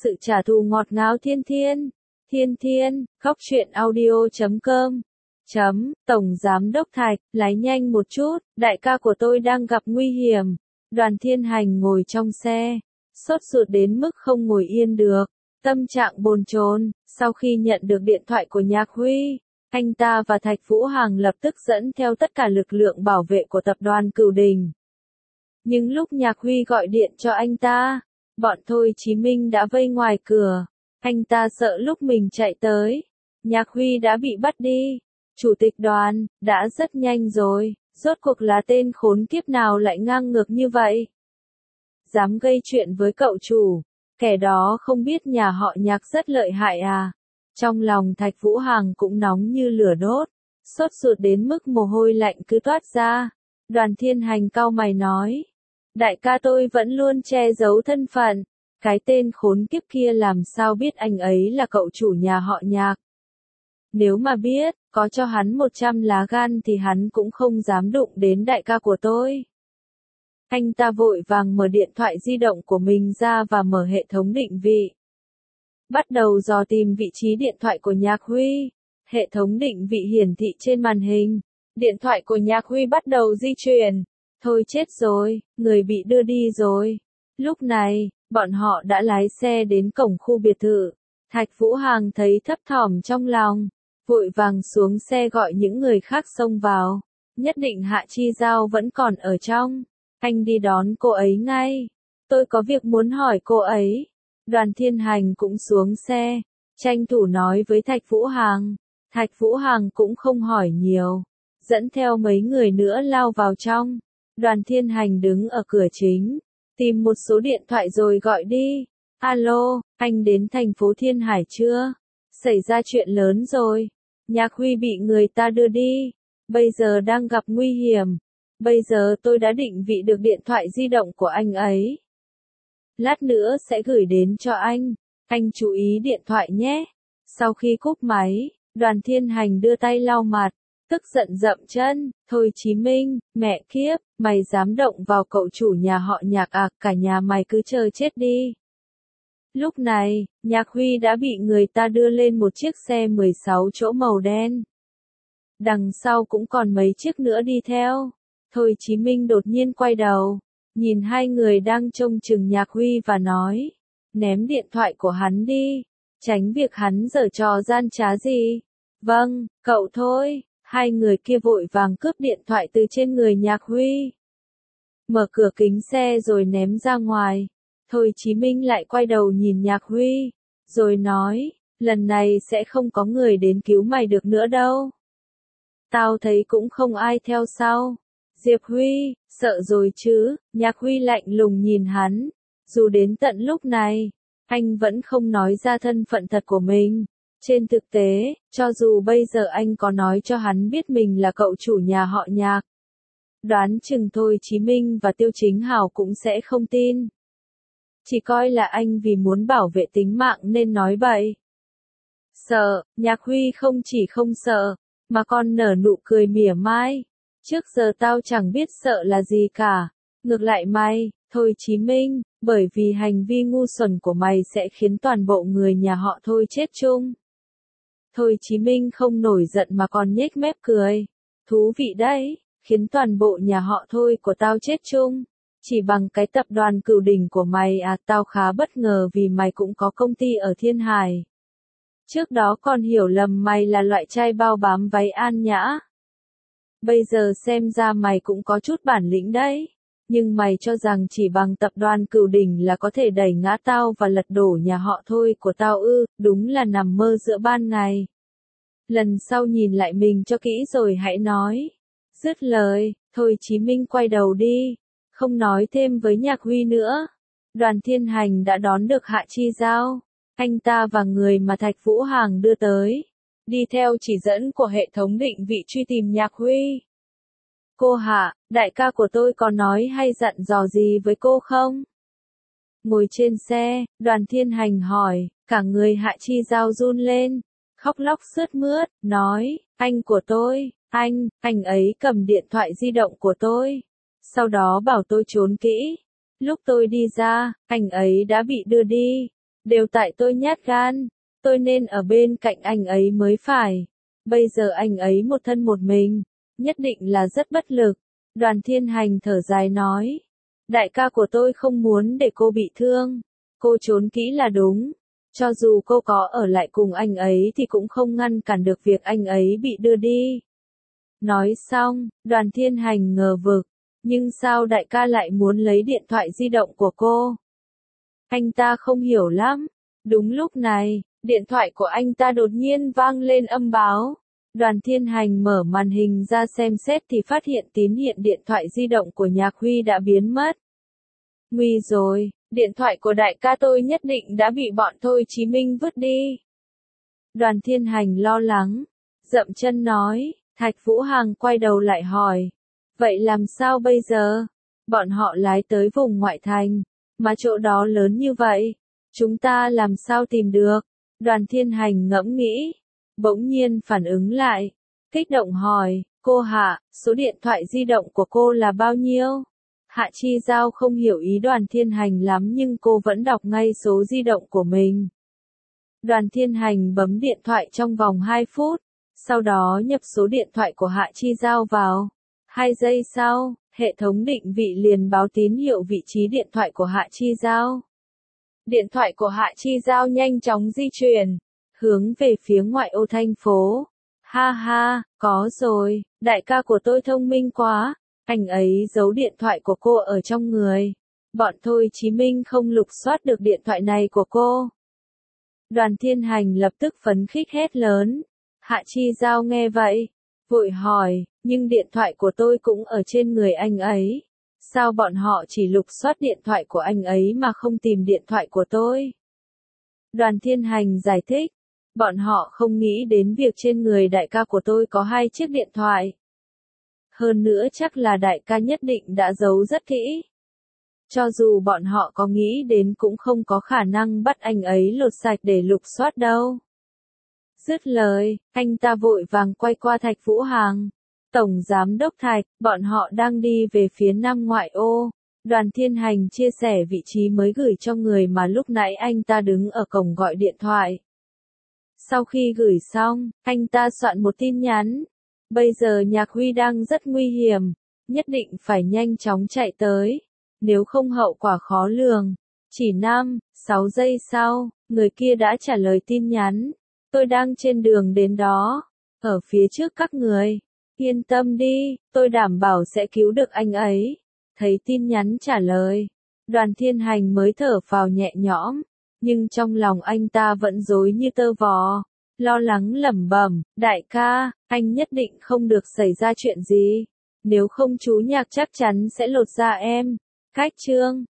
Sự trả thù ngọt ngào thiên thiên. Thiên thiên, khóc chuyện audio.com. Tổng Giám Đốc Thạch, lái nhanh một chút, đại ca của tôi đang gặp nguy hiểm. Đoàn Thiên Hành ngồi trong xe, sốt ruột đến mức không ngồi yên được, tâm trạng bồn chồn. Sau khi nhận được điện thoại của Nhạc Huy, anh ta và Thạch Vũ Hằng lập tức dẫn theo tất cả lực lượng bảo vệ của tập đoàn Cửu Đình. Nhưng lúc Nhạc Huy gọi điện cho anh ta, bọn Thôi Chí Minh đã vây ngoài cửa. Anh ta sợ lúc mình chạy tới, Nhạc Huy đã bị bắt đi. Chủ tịch đoàn, đã rất nhanh rồi, rốt cuộc là tên khốn kiếp nào lại ngang ngược như vậy? Dám gây chuyện với cậu chủ, kẻ đó không biết nhà họ Nhạc rất lợi hại à? Trong lòng Thạch Vũ Hằng cũng nóng như lửa đốt, sốt ruột đến mức mồ hôi lạnh cứ toát ra. Đoàn Thiên Hành cau mày nói, đại ca tôi vẫn luôn che giấu thân phận, cái tên khốn kiếp kia làm sao biết anh ấy là cậu chủ nhà họ Nhạc. Nếu mà biết, có cho hắn 100 lá gan thì hắn cũng không dám đụng đến đại ca của tôi. Anh ta vội vàng mở điện thoại di động của mình ra và mở hệ thống định vị. Bắt đầu dò tìm vị trí điện thoại của Nhạc Huy. Hệ thống định vị hiển thị trên màn hình. Điện thoại của Nhạc Huy bắt đầu di chuyển. Thôi chết rồi, người bị đưa đi rồi. Lúc này, bọn họ đã lái xe đến cổng khu biệt thự. Thạch Vũ Hằng thấy thấp thỏm trong lòng, vội vàng xuống xe gọi những người khác xông vào. Nhất định Hạ Chi Giao vẫn còn ở trong. Anh đi đón cô ấy ngay. Tôi có việc muốn hỏi cô ấy. Đoàn Thiên Hành cũng xuống xe, tranh thủ nói với Thạch Vũ Hằng. Thạch Vũ Hằng cũng không hỏi nhiều, dẫn theo mấy người nữa lao vào trong. Đoàn Thiên Hành đứng ở cửa chính, tìm một số điện thoại rồi gọi đi. Alo, anh đến thành phố Thiên Hải chưa? Xảy ra chuyện lớn rồi. Nhạc Huy bị người ta đưa đi. Bây giờ đang gặp nguy hiểm. Bây giờ tôi đã định vị được điện thoại di động của anh ấy. Lát nữa sẽ gửi đến cho anh. Anh chú ý điện thoại nhé. Sau khi cúp máy, Đoàn Thiên Hành đưa tay lau mặt, tức giận dậm chân. Thôi Chí Minh, mẹ kiếp, mày dám động vào cậu chủ nhà họ Nhạc à, cả nhà mày cứ chờ chết đi. Lúc này, Nhạc Huy đã bị người ta đưa lên một chiếc xe 16 chỗ màu đen. Đằng sau cũng còn mấy chiếc nữa đi theo. Thôi Chí Minh đột nhiên quay đầu, nhìn hai người đang trông chừng Nhạc Huy và nói, ném điện thoại của hắn đi, tránh việc hắn giở trò gian trá gì. Vâng, cậu thôi. Hai người kia vội vàng cướp điện thoại từ trên người Nhạc Huy, mở cửa kính xe rồi ném ra ngoài. Thôi Chí Minh lại quay đầu nhìn Nhạc Huy, rồi nói, lần này sẽ không có người đến cứu mày được nữa đâu. Tao thấy cũng không ai theo sau. Diệp Huy, sợ rồi chứ? Nhạc Huy lạnh lùng nhìn hắn. Dù đến tận lúc này, anh vẫn không nói ra thân phận thật của mình. Trên thực tế, cho dù bây giờ anh có nói cho hắn biết mình là cậu chủ nhà họ Nhạc, đoán chừng Thôi Chí Minh và Tiêu Chính Hào cũng sẽ không tin. Chỉ coi là anh vì muốn bảo vệ tính mạng nên nói bậy. Sợ, Nhạc Huy không chỉ không sợ, mà còn nở nụ cười mỉa mai. Trước giờ tao chẳng biết sợ là gì cả. Ngược lại mày, Thôi Chí Minh, bởi vì hành vi ngu xuẩn của mày sẽ khiến toàn bộ người nhà họ Thôi chết chung. Thôi Chí Minh không nổi giận mà còn nhếch mép cười. Thú vị đấy, khiến toàn bộ nhà họ Thôi của tao chết chung. Chỉ bằng cái tập đoàn Cửu Đình của mày à, tao khá bất ngờ vì mày cũng có công ty ở Thiên Hải. Trước đó còn hiểu lầm mày là loại trai bao bám váy an nhã. Bây giờ xem ra mày cũng có chút bản lĩnh đấy. Nhưng mày cho rằng chỉ bằng tập đoàn Cửu Đình là có thể đẩy ngã tao và lật đổ nhà họ Thôi của tao ư? Đúng là nằm mơ giữa ban ngày. Lần sau nhìn lại mình cho kỹ rồi hãy nói. Dứt lời, Thôi Chí Minh quay đầu đi, không nói thêm với Nhạc Huy nữa. Đoàn Thiên Hành đã đón được Hạ Chi Giao. Anh ta và người mà Thạch Vũ Hằng đưa tới, đi theo chỉ dẫn của hệ thống định vị truy tìm Nhạc Huy. Cô Hạ, đại ca của tôi có nói hay dặn dò gì với cô không? Ngồi trên xe, Đoàn Thiên Hành hỏi, cả người Hạ Chi Giao run lên, khóc lóc sướt mướt, nói, anh của tôi, anh ấy cầm điện thoại di động của tôi, sau đó bảo tôi trốn kỹ. Lúc tôi đi ra, anh ấy đã bị đưa đi. Đều tại tôi nhát gan, tôi nên ở bên cạnh anh ấy mới phải. Bây giờ anh ấy một thân một mình, nhất định là rất bất lực. Đoàn Thiên Hành thở dài nói. Đại ca của tôi không muốn để cô bị thương. Cô trốn kỹ là đúng. Cho dù cô có ở lại cùng anh ấy thì cũng không ngăn cản được việc anh ấy bị đưa đi. Nói xong, Đoàn Thiên Hành ngờ vực. Nhưng sao đại ca lại muốn lấy điện thoại di động của cô? Anh ta không hiểu lắm. Đúng lúc này, điện thoại của anh ta đột nhiên vang lên âm báo. Đoàn Thiên Hành mở màn hình ra xem xét thì phát hiện tín hiệu điện thoại di động của Nhạc Huy đã biến mất. Nguy rồi, điện thoại của đại ca tôi nhất định đã bị bọn Thôi Chí Minh vứt đi. Đoàn Thiên Hành lo lắng, dậm chân nói. Thạch Vũ Hằng quay đầu lại hỏi. Vậy làm sao bây giờ? Bọn họ lái tới vùng ngoại thành, mà chỗ đó lớn như vậy, chúng ta làm sao tìm được? Đoàn Thiên Hành ngẫm nghĩ, bỗng nhiên phản ứng lại, kích động hỏi, cô Hạ, số điện thoại di động của cô là bao nhiêu? Hạ Chi Giao không hiểu ý Đoàn Thiên Hành lắm nhưng cô vẫn đọc ngay số di động của mình. Đoàn Thiên Hành bấm điện thoại trong vòng 2 phút, sau đó nhập số điện thoại của Hạ Chi Giao vào. 2 giây sau, hệ thống định vị liền báo tín hiệu vị trí điện thoại của Hạ Chi Giao. Điện thoại của Hạ Chi Giao nhanh chóng di chuyển, hướng về phía ngoại ô thành phố. Ha ha, có rồi, đại ca của tôi thông minh quá, anh ấy giấu điện thoại của cô ở trong người. Bọn Thôi Chí Minh không lục soát được điện thoại này của cô. Đoàn Thiên Hành lập tức phấn khích hét lớn. Hạ Chi Giao nghe vậy, vội hỏi, nhưng điện thoại của tôi cũng ở trên người anh ấy. Sao bọn họ chỉ lục soát điện thoại của anh ấy mà không tìm điện thoại của tôi? Đoàn Thiên Hành giải thích, bọn họ không nghĩ đến việc trên người đại ca của tôi có 2 chiếc điện thoại. Hơn nữa chắc là đại ca nhất định đã giấu rất kỹ. Cho dù bọn họ có nghĩ đến cũng không có khả năng bắt anh ấy lột sạch để lục soát đâu. Dứt lời, anh ta vội vàng quay qua Thạch Vũ Hằng. Tổng Giám đốc Thạch, bọn họ đang đi về phía Nam ngoại ô. Đoàn Thiên Hành chia sẻ vị trí mới gửi cho người mà lúc nãy anh ta đứng ở cổng gọi điện thoại. Sau khi gửi xong, anh ta soạn một tin nhắn. Bây giờ Nhạc Huy đang rất nguy hiểm, nhất định phải nhanh chóng chạy tới. Nếu không hậu quả khó lường. Chỉ 5-6 giây sau, người kia đã trả lời tin nhắn. Tôi đang trên đường đến đó, ở phía trước các người. Yên tâm đi, tôi đảm bảo sẽ cứu được anh ấy. Thấy tin nhắn trả lời, Đoàn Thiên Hành mới thở phào nhẹ nhõm, nhưng trong lòng anh ta vẫn rối như tơ vò, lo lắng lẩm bẩm, đại ca, anh nhất định không được xảy ra chuyện gì, nếu không chú Nhạc chắc chắn sẽ lột da em. Cách chương